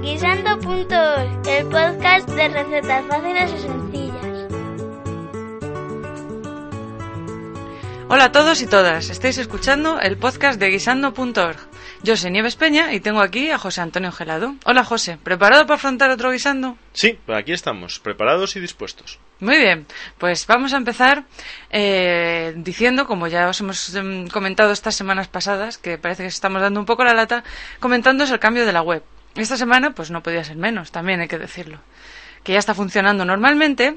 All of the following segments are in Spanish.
Guisando.org, el podcast de recetas fáciles y sencillas. Hola a todos y todas, estáis escuchando el podcast de Guisando.org. Yo soy Nieves Peña y tengo aquí a José Antonio Gelado. Hola José, ¿preparado para afrontar otro guisando? Sí, aquí estamos, preparados y dispuestos. Muy bien, pues vamos a empezar diciendo, como ya os hemos comentado estas semanas pasadas, que parece que estamos dando un poco la lata, comentándoos el cambio de la web. Esta semana pues no podía ser menos, también hay que decirlo, que ya está funcionando normalmente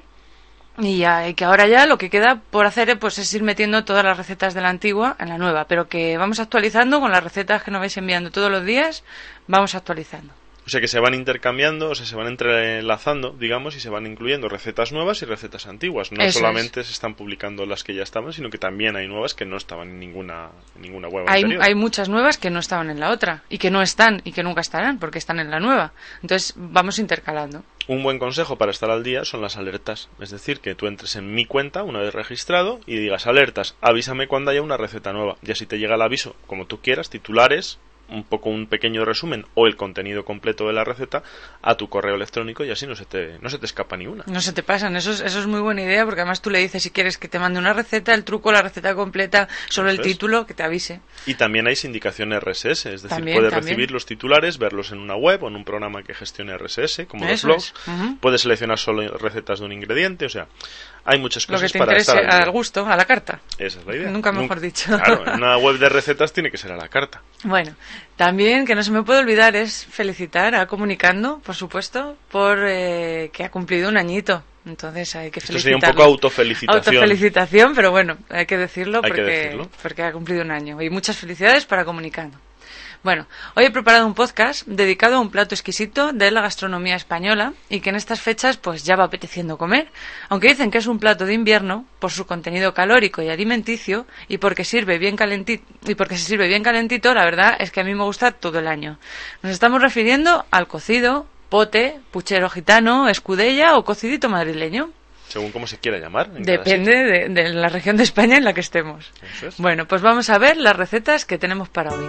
y que ahora ya lo que queda por hacer pues es ir metiendo todas las recetas de la antigua en la nueva, pero que vamos actualizando con las recetas que nos vais enviando todos los días, vamos actualizando. O sea que se van intercambiando, o sea, se van entrelazando, digamos, y se van incluyendo recetas nuevas y recetas antiguas. No solamente se están publicando las que ya estaban, sino que también hay nuevas que no estaban en ninguna web anterior. Hay muchas nuevas que no estaban en la otra, y que no están, y que nunca estarán, porque están en la nueva. Entonces vamos intercalando. Un buen consejo para estar al día son las alertas. Es decir, que tú entres en mi cuenta una vez registrado y digas alertas, avísame cuando haya una receta nueva. Y así te llega el aviso, como tú quieras, titulares, un pequeño resumen o el contenido completo de la receta a tu correo electrónico y así no se te escapa ni una. No se te pasan, eso es muy buena idea porque además tú le dices si quieres que te mande una receta, el truco, la receta completa, solo el título, que te avise. Y también hay sindicación RSS, es decir, puedes recibir los titulares, verlos en una web o en un programa que gestione RSS, como los blogs. Puedes seleccionar solo recetas de un ingrediente, o sea, hay muchas cosas para estar lo que te interese al gusto, a la carta. Esa es la idea. Nunca mejor dicho. Claro, en una web de recetas tiene que ser a la carta. Bueno, también que no se me puede olvidar es felicitar a Comunicando, por supuesto, por que ha cumplido un añito. Entonces hay que felicitarlo. Esto sería un poco autofelicitación, pero bueno, hay que decirlo porque ha cumplido un año. Y muchas felicidades para Comunicando. Bueno, hoy he preparado un podcast dedicado a un plato exquisito de la gastronomía española y que en estas fechas pues ya va apeteciendo comer, aunque dicen que es un plato de invierno por su contenido calórico y alimenticio y porque se sirve bien calentito, la verdad es que a mí me gusta todo el año. Nos estamos refiriendo al cocido, pote, puchero gitano, escudella o cocidito madrileño. Según cómo se quiera llamar. Depende de la región de España en la que estemos. Eso es. Bueno, pues vamos a ver las recetas que tenemos para hoy.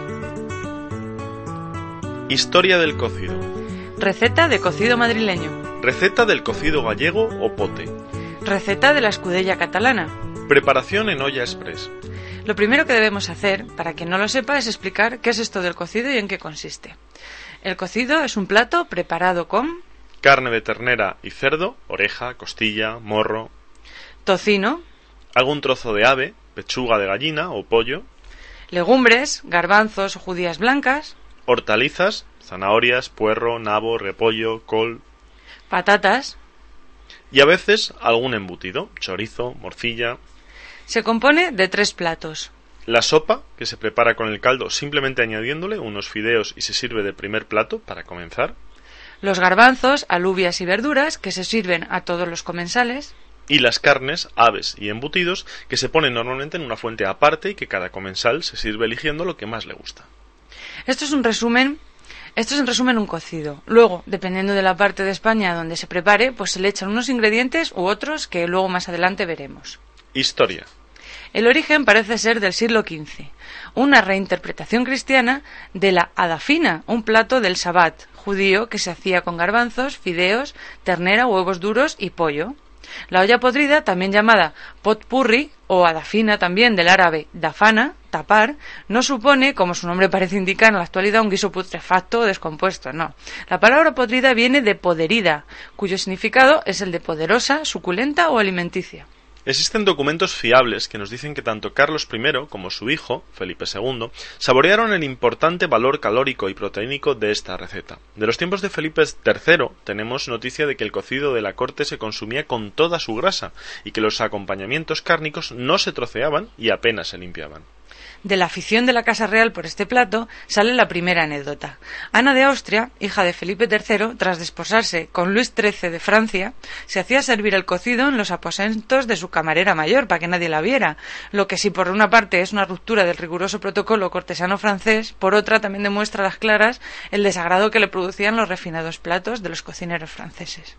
Historia del cocido. Receta de cocido madrileño. Receta del cocido gallego o pote. Receta de la escudella catalana. Preparación en olla express. Lo primero que debemos hacer, para quien no lo sepa, es explicar qué es esto del cocido y en qué consiste. El cocido es un plato preparado con carne de ternera y cerdo, oreja, costilla, morro, tocino, algún trozo de ave, pechuga de gallina o pollo, legumbres, garbanzos o judías blancas, hortalizas, zanahorias, puerro, nabo, repollo, col, patatas y a veces algún embutido, chorizo, morcilla. Se compone de 3 platos. La sopa, que se prepara con el caldo simplemente añadiéndole unos fideos y se sirve de primer plato para comenzar. Los garbanzos, alubias y verduras, que se sirven a todos los comensales. Y las carnes, aves y embutidos, que se ponen normalmente en una fuente aparte y que cada comensal se sirve eligiendo lo que más le gusta. Esto es en resumen un cocido. Luego, dependiendo de la parte de España donde se prepare, pues se le echan unos ingredientes u otros que luego más adelante veremos. Historia. El origen parece ser del siglo XV, una reinterpretación cristiana de la adafina, un plato del sabbat judío que se hacía con garbanzos, fideos, ternera, huevos duros y pollo. La olla podrida, también llamada potpurri o adafina también del árabe dafana, tapar, no supone, como su nombre parece indicar en la actualidad, un guiso putrefacto o descompuesto, no. La palabra podrida viene de poderida, cuyo significado es el de poderosa, suculenta o alimenticia. Existen documentos fiables que nos dicen que tanto Carlos I como su hijo, Felipe II, saborearon el importante valor calórico y proteínico de esta receta. De los tiempos de Felipe III tenemos noticia de que el cocido de la corte se consumía con toda su grasa y que los acompañamientos cárnicos no se troceaban y apenas se limpiaban. De la afición de la Casa Real por este plato sale la primera anécdota. Ana de Austria, hija de Felipe III, tras desposarse con Luis XIII de Francia, se hacía servir el cocido en los aposentos de su camarera mayor para que nadie la viera, lo que si por una parte es una ruptura del riguroso protocolo cortesano francés, por otra también demuestra a las claras el desagrado que le producían los refinados platos de los cocineros franceses.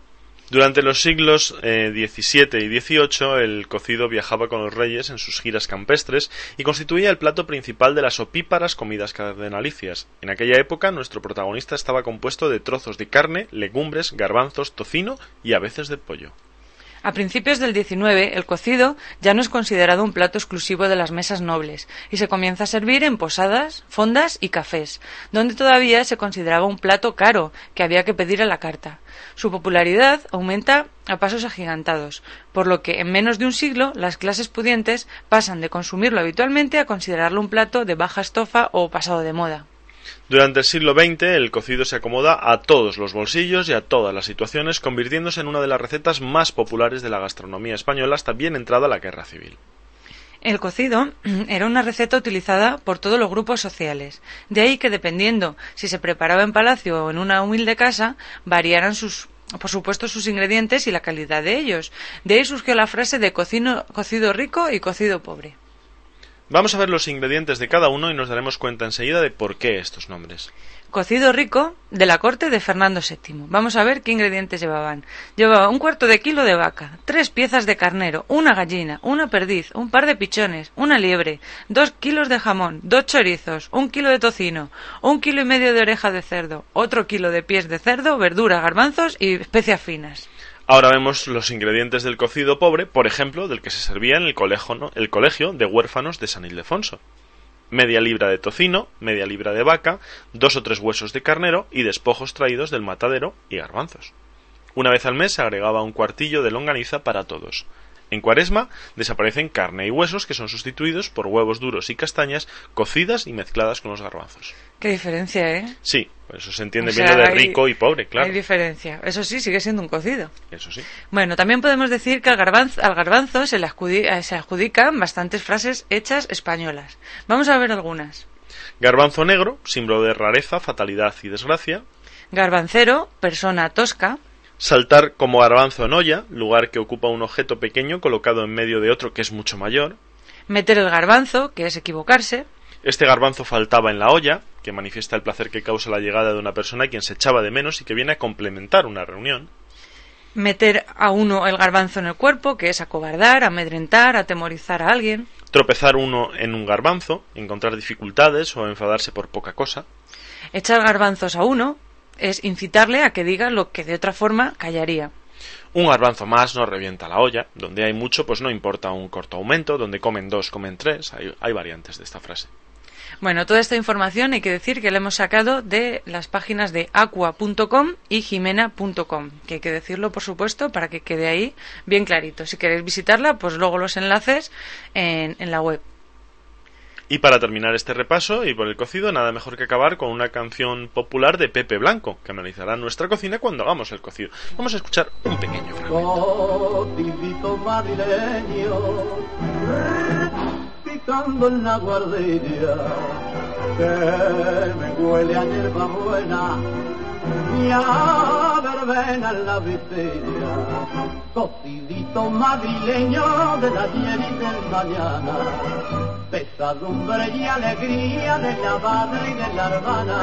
Durante los siglos XVII y XVIII, el cocido viajaba con los reyes en sus giras campestres y constituía el plato principal de las opíparas comidas cardenalicias. En aquella época, nuestro protagonista estaba compuesto de trozos de carne, legumbres, garbanzos, tocino y a veces de pollo. A principios del XIX, el cocido ya no es considerado un plato exclusivo de las mesas nobles y se comienza a servir en posadas, fondas y cafés, donde todavía se consideraba un plato caro que había que pedir a la carta. Su popularidad aumenta a pasos agigantados, por lo que en menos de un siglo las clases pudientes pasan de consumirlo habitualmente a considerarlo un plato de baja estofa o pasado de moda. Durante el siglo XX, el cocido se acomoda a todos los bolsillos y a todas las situaciones, convirtiéndose en una de las recetas más populares de la gastronomía española hasta bien entrada la Guerra Civil. El cocido era una receta utilizada por todos los grupos sociales, de ahí que dependiendo si se preparaba en palacio o en una humilde casa, variaran por supuesto sus ingredientes y la calidad de ellos. De ahí surgió la frase de cocido rico y cocido pobre. Vamos a ver los ingredientes de cada uno y nos daremos cuenta enseguida de por qué estos nombres. Cocido rico de la corte de Fernando VII. Vamos a ver qué ingredientes llevaban. Llevaba 1/4 kilo de vaca, 3 piezas de carnero, una gallina, una perdiz, un par de pichones, una liebre, 2 kilos de jamón, 2 chorizos, 1 kilo de tocino, 1,5 kilos de oreja de cerdo, otro kilo de pies de cerdo, verdura, garbanzos y especias finas. Ahora vemos los ingredientes del cocido pobre, por ejemplo, del que se servía en el colegio de huérfanos de San Ildefonso. Media libra de tocino, media libra de vaca, 2 o 3 huesos de carnero y despojos traídos del matadero y garbanzos. Una vez al mes se agregaba un cuartillo de longaniza para todos. En Cuaresma desaparecen carne y huesos que son sustituidos por huevos duros y castañas cocidas y mezcladas con los garbanzos. Qué diferencia, ¿eh? Sí, por eso se entiende bien lo de rico y pobre, claro. Hay diferencia. Eso sí, sigue siendo un cocido. Eso sí. Bueno, también podemos decir que al garbanzo se le adjudican bastantes frases hechas españolas. Vamos a ver algunas. Garbanzo negro, símbolo de rareza, fatalidad y desgracia. Garbancero, persona tosca. Saltar como garbanzo en olla, lugar que ocupa un objeto pequeño colocado en medio de otro que es mucho mayor. Meter el garbanzo, que es equivocarse. Este garbanzo faltaba en la olla, que manifiesta el placer que causa la llegada de una persona a quien se echaba de menos y que viene a complementar una reunión. Meter a uno el garbanzo en el cuerpo, que es acobardar, amedrentar, atemorizar a alguien. Tropezar uno en un garbanzo, encontrar dificultades o enfadarse por poca cosa. Echar garbanzos a uno es incitarle a que diga lo que de otra forma callaría. Un garbanzo más no revienta la olla. Donde hay mucho, pues no importa un corto aumento. Donde comen 2, comen 3. Hay variantes de esta frase. Bueno, toda esta información hay que decir que la hemos sacado de las páginas de aqua.com y jimena.com, que hay que decirlo, por supuesto, para que quede ahí bien clarito. Si queréis visitarla, pues luego los enlaces en la web. Y para terminar este repaso y por el cocido, nada mejor que acabar con una canción popular de Pepe Blanco, que analizará nuestra cocina cuando hagamos el cocido. Vamos a escuchar un pequeño fragmento. Cocidito madrileño, picando en la guardería, que me huele a hierba buena y a verbena en la viseria. Cocidito madrileño de la ayer y del mañana, pesadumbre y alegría de la madre y de la hermana,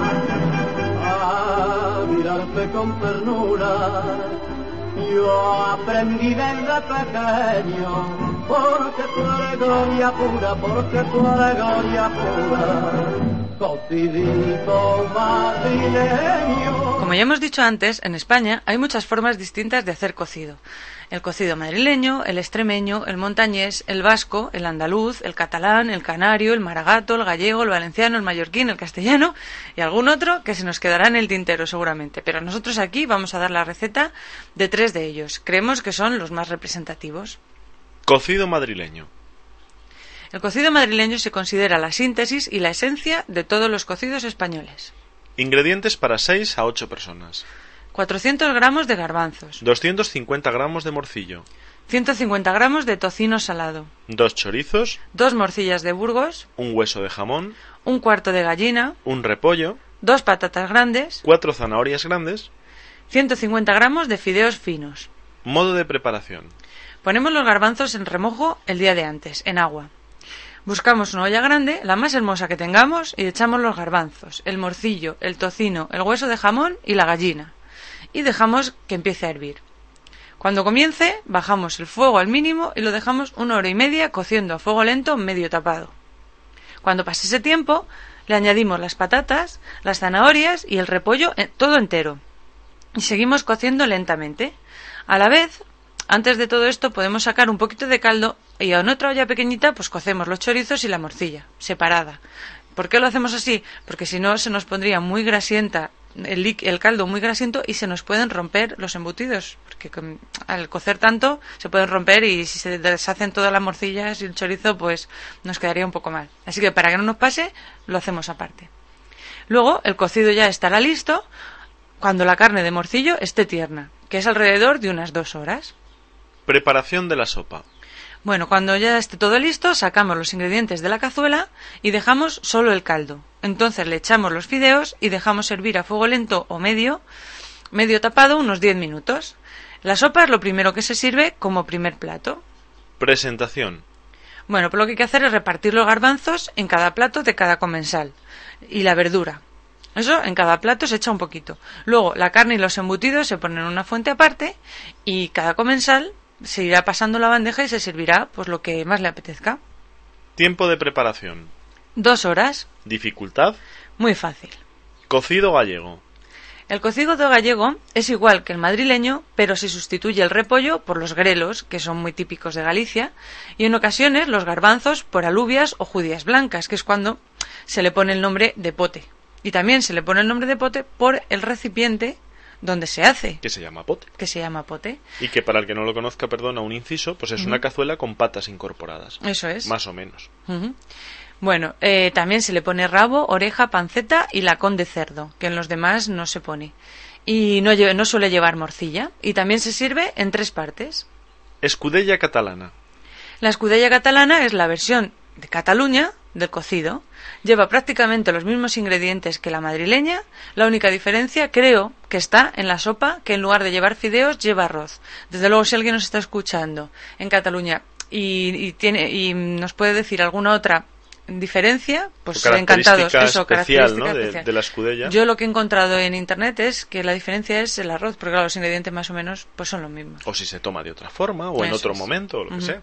a mirarte con ternura. Yo aprendí desde pequeño, porque tú eres gloria pura, porque tú eres gloria pura. Cocidito madrileño. Como ya hemos dicho antes, en España hay muchas formas distintas de hacer cocido. El cocido madrileño, el extremeño, el montañés, el vasco, el andaluz, el catalán, el canario, el maragato, el gallego, el valenciano, el mallorquín, el castellano y algún otro que se nos quedará en el tintero seguramente. Pero nosotros aquí vamos a dar la receta de 3 de ellos. Creemos que son los más representativos. Cocido madrileño. El cocido madrileño se considera la síntesis y la esencia de todos los cocidos españoles. Ingredientes para 6 a 8 personas. 400 gramos de garbanzos. 250 gramos de morcillo. 150 gramos de tocino salado. 2 chorizos. 2 morcillas de Burgos. Un hueso de jamón. 1/4 de gallina. Un repollo. 2 patatas grandes. 4 zanahorias grandes. 150 gramos de fideos finos. Modo de preparación. Ponemos los garbanzos en remojo el día de antes, en agua. Buscamos una olla grande, la más hermosa que tengamos, y echamos los garbanzos, el morcillo, el tocino, el hueso de jamón y la gallina. Y dejamos que empiece a hervir. Cuando comience, bajamos el fuego al mínimo y lo dejamos 1 hora y media cociendo a fuego lento medio tapado. Cuando pase ese tiempo, le añadimos las patatas, las zanahorias y el repollo todo entero. Y seguimos cociendo lentamente. A la vez, antes de todo esto, podemos sacar un poquito de caldo y en otra olla pequeñita pues cocemos los chorizos y la morcilla, separada. ¿Por qué lo hacemos así? Porque si no se nos pondría muy grasienta, el caldo muy grasiento y se nos pueden romper los embutidos. Porque al cocer tanto se pueden romper y si se deshacen todas las morcillas y el chorizo pues nos quedaría un poco mal. Así que para que no nos pase, lo hacemos aparte. Luego el cocido ya estará listo cuando la carne de morcillo esté tierna, que es alrededor de unas 2 horas. Preparación de la sopa. Bueno, cuando ya esté todo listo, sacamos los ingredientes de la cazuela y dejamos solo el caldo. Entonces le echamos los fideos y dejamos hervir a fuego lento o medio tapado unos 10 minutos. La sopa es lo primero que se sirve como primer plato. Presentación. Bueno, pues lo que hay que hacer es repartir los garbanzos en cada plato de cada comensal y la verdura. Eso en cada plato se echa un poquito. Luego la carne y los embutidos se ponen en una fuente aparte y cada comensal se irá pasando la bandeja y se servirá pues lo que más le apetezca. Tiempo de preparación. 2 horas. Dificultad. Muy fácil. Cocido gallego. El cocido gallego es igual que el madrileño, pero se sustituye el repollo por los grelos, que son muy típicos de Galicia, y en ocasiones los garbanzos por alubias o judías blancas, que es cuando se le pone el nombre de pote. Y también se le pone el nombre de pote por el recipiente donde se hace. Que se llama pote. Que se llama pote. Y que para el que no lo conozca, perdona, un inciso, pues es una cazuela con patas incorporadas. Eso es. Más o menos. Bueno, también se le pone rabo, oreja, panceta y lacón de cerdo, que en los demás no se pone. Y no suele llevar morcilla. Y también se sirve en 3 partes. Escudella catalana. La escudella catalana es la versión de Cataluña del cocido. Lleva prácticamente los mismos ingredientes que la madrileña. La única diferencia, creo, que está en la sopa, que en lugar de llevar fideos, lleva arroz. Desde luego, si alguien nos está escuchando en Cataluña y nos puede decir alguna otra diferencia, pues encantados. Eso, especial, ¿no? de la escudella. Yo lo que he encontrado en internet es que la diferencia es el arroz, porque claro, los ingredientes más o menos pues son los mismos. O si se toma de otra forma, o en otro momento, o lo que sea.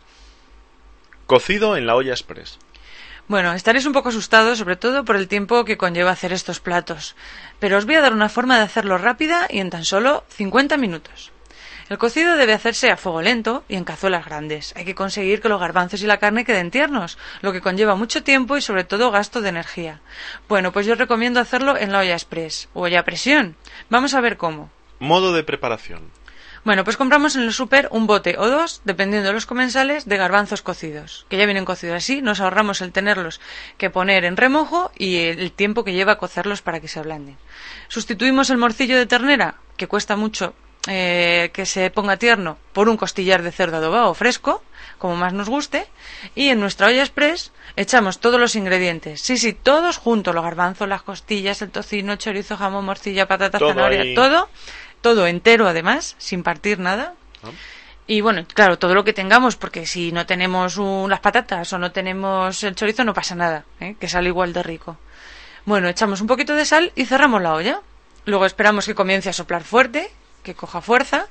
Cocido en la olla express. Bueno, estaréis un poco asustados, sobre todo por el tiempo que conlleva hacer estos platos, pero os voy a dar una forma de hacerlo rápida y en tan solo 50 minutos. El cocido debe hacerse a fuego lento y en cazuelas grandes. Hay que conseguir que los garbanzos y la carne queden tiernos, lo que conlleva mucho tiempo y sobre todo gasto de energía. Bueno, pues yo recomiendo hacerlo en la olla express o olla a presión. Vamos a ver cómo. Modo de preparación. Bueno, pues compramos en el súper un bote o 2, dependiendo de los comensales, de garbanzos cocidos, que ya vienen cocidos así, nos ahorramos el tenerlos que poner en remojo y el tiempo que lleva cocerlos para que se ablanden. Sustituimos el morcillo de ternera, que cuesta mucho que se ponga tierno, por un costillar de cerdo adobado fresco, como más nos guste, y en nuestra olla express echamos todos los ingredientes, sí, todos juntos, los garbanzos, las costillas, el tocino, el chorizo, jamón, morcilla, patata, zanahoria, todo entero además, sin partir nada. Y bueno, claro, todo lo que tengamos, porque si no tenemos las patatas o no tenemos el chorizo no pasa nada, que sale igual de rico. Bueno, echamos un poquito de sal y cerramos la olla. Luego esperamos que comience a soplar fuerte, que coja fuerza,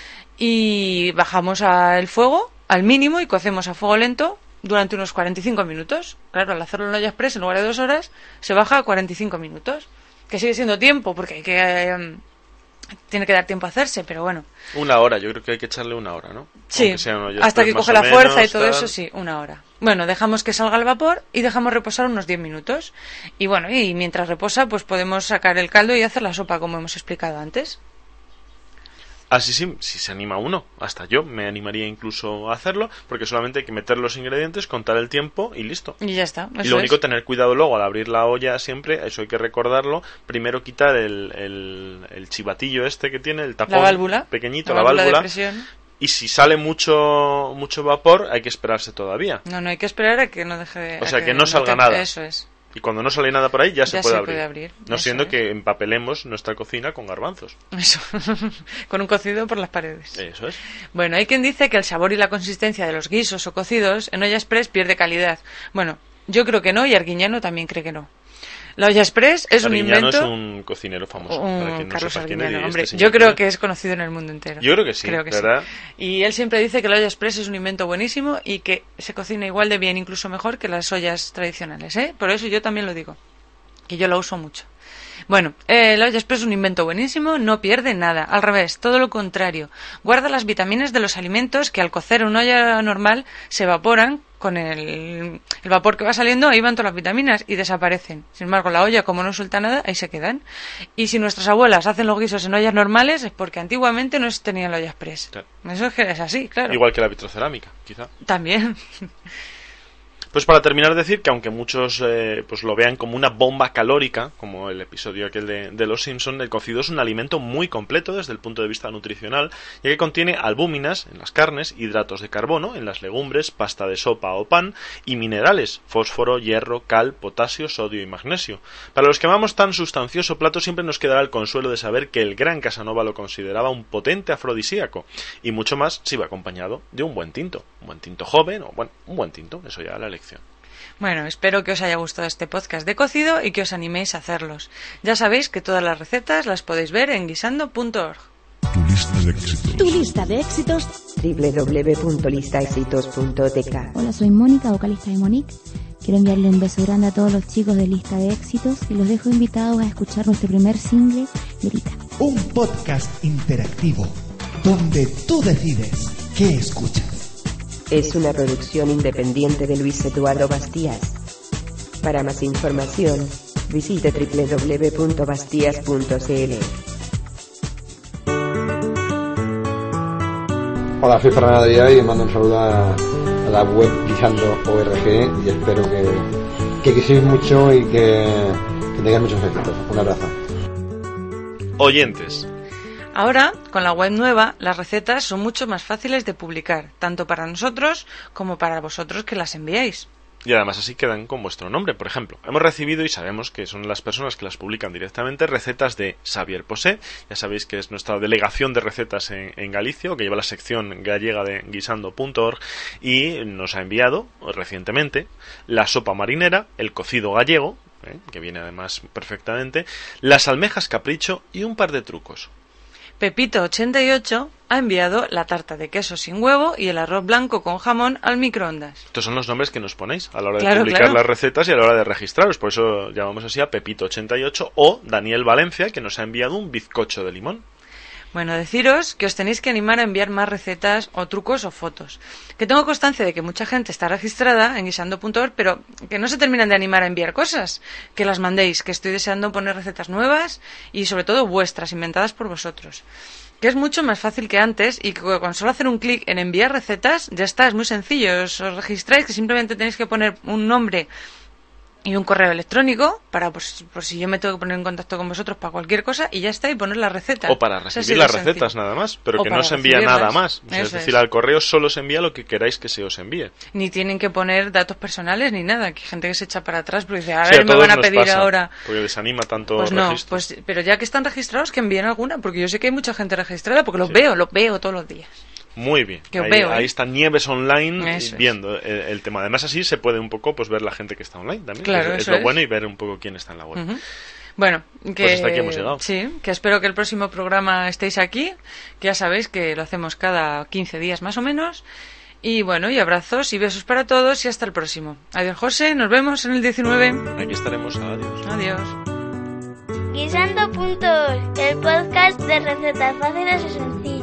y bajamos el fuego al mínimo y cocemos a fuego lento durante unos 45 minutos. Claro, al hacerlo en la olla express en lugar de 2 horas, se baja a 45 minutos, que sigue siendo tiempo, porque hay que... tiene que dar tiempo a hacerse, pero bueno. 1 hora, yo creo que hay que echarle 1 hora, ¿no? Sí, hasta que coge la fuerza y todo eso, sí, 1 hora. Bueno, dejamos que salga el vapor y dejamos reposar unos 10 minutos. Y bueno, y mientras reposa, pues podemos sacar el caldo y hacer la sopa, como hemos explicado antes. Así sí, si se anima uno, hasta yo me animaría incluso a hacerlo, porque solamente hay que meter los ingredientes, contar el tiempo y listo. Y ya está. Y lo único, tener cuidado luego al abrir la olla siempre, eso hay que recordarlo, primero quitar el chivatillo este que tiene, el tapón, la válvula, pequeñito, la válvula de presión. Y si sale mucho vapor, hay que esperarse todavía. No hay que esperar a que no deje de... O sea, que no salga nada. Eso es. Y cuando no sale nada por ahí ya se puede abrir. No siendo que empapelemos nuestra cocina con garbanzos. Eso, con un cocido por las paredes. Eso es. Bueno, hay quien dice que el sabor y la consistencia de los guisos o cocidos en olla express pierde calidad. Bueno, yo creo que no y Arguiñano también cree que no. La olla express es un invento... es un cocinero famoso. Para quien no Carlos sepa quién Arguiñano, es hombre, este yo señor. creo que es conocido en el mundo entero. Yo creo que sí, ¿verdad? Sí. Y él siempre dice que la olla express es un invento buenísimo y que se cocina igual de bien, incluso mejor que las ollas tradicionales, ¿eh? Por eso yo también lo digo, que yo la uso mucho. Bueno, la olla express es un invento buenísimo, no pierde nada, al revés, todo lo contrario. Guarda las vitaminas de los alimentos que al cocer en una olla normal se evaporan. Con el vapor que va saliendo, ahí van todas las vitaminas y desaparecen. Sin embargo, la olla, como no suelta nada, ahí se quedan. Y si nuestras abuelas hacen los guisos en ollas normales, es porque antiguamente no se tenía la olla express. Claro. Eso es que es así, claro. Igual que la vitrocerámica, quizá. También. Pues para terminar, decir que aunque muchos pues lo vean como una bomba calórica, como el episodio aquel de Los Simpson, el cocido es un alimento muy completo desde el punto de vista nutricional, ya que contiene albúminas en las carnes, hidratos de carbono en las legumbres, pasta de sopa o pan y minerales, fósforo, hierro, cal, potasio, sodio y magnesio. Para los que amamos tan sustancioso plato siempre nos quedará el consuelo de saber que el gran Casanova lo consideraba un potente afrodisíaco, y mucho más si va acompañado de un buen tinto joven, o bueno, un buen tinto, eso ya la elección. Bueno, espero que os haya gustado este podcast de cocido y que os animéis a hacerlos. Ya sabéis que todas las recetas las podéis ver en guisando.org. Tu lista de éxitos. Tu lista de éxitos. www.listaéxitos.tk. Hola, soy Mónica, vocalista de Monique. Quiero enviarle un beso grande a todos los chicos de Lista de Éxitos y los dejo invitados a escuchar nuestro primer single, Grita. Un podcast interactivo donde tú decides qué escuchas. Es una producción independiente de Luis Eduardo Bastías. Para más información, visite www.bastías.cl. Hola, soy Fernando Díaz y mando un saludo a la web guisando.org y espero que quiséis mucho y que tengáis muchos éxitos. Un abrazo. Oyentes. Ahora, con la web nueva, las recetas son mucho más fáciles de publicar, tanto para nosotros como para vosotros que las enviáis. Y además así quedan con vuestro nombre. Por ejemplo, hemos recibido, y sabemos que son las personas que las publican directamente, recetas de Xavier Posé. Ya sabéis que es nuestra delegación de recetas en Galicia, o que lleva la sección gallega de guisando.org, y nos ha enviado recientemente la sopa marinera, el cocido gallego, que viene además perfectamente, las almejas capricho y un par de trucos. Pepito88 ha enviado la tarta de queso sin huevo y el arroz blanco con jamón al microondas. Estos son los nombres que nos ponéis a la hora de publicar las recetas y a la hora de registraros. Por eso llamamos así a Pepito88 o Daniel Valencia, que nos ha enviado un bizcocho de limón. Bueno, deciros que os tenéis que animar a enviar más recetas o trucos o fotos. Que tengo constancia de que mucha gente está registrada en guisando.org, pero que no se terminan de animar a enviar cosas. Que las mandéis, que estoy deseando poner recetas nuevas y sobre todo vuestras, inventadas por vosotros. Que es mucho más fácil que antes y que con solo hacer un clic en enviar recetas ya está, es muy sencillo. Os registráis, que simplemente tenéis que poner un nombre y un correo electrónico para por si yo me tengo que poner en contacto con vosotros para cualquier cosa y ya está, y poner la receta. O para recibir las recetas nada más, pero que no se envía nada más. O sea, es decir, al correo solo se envía lo que queráis que se os envíe. Ni tienen que poner datos personales ni nada, que hay gente que se echa para atrás porque dice, a ver, me van a pedir ahora. Porque desanima tanto pues no, registro. Pues, pero ya que están registrados, que envíen alguna, porque yo sé que hay mucha gente registrada, porque los veo todos los días. Muy bien, ahí está Nieves Online viendo el tema. Además así se puede un poco pues ver la gente que está online también, claro, es lo bueno, y ver un poco quién está en la web. Uh-huh. Bueno, que pues hasta aquí hemos llegado. Sí, que espero que el próximo programa estéis aquí, que ya sabéis que lo hacemos cada 15 días más o menos. Y bueno, y abrazos y besos para todos y hasta el próximo. Adiós, José, nos vemos en el 19. Aquí estaremos, adiós. Adiós. Guisando.org, el podcast de recetas fáciles y sencillas.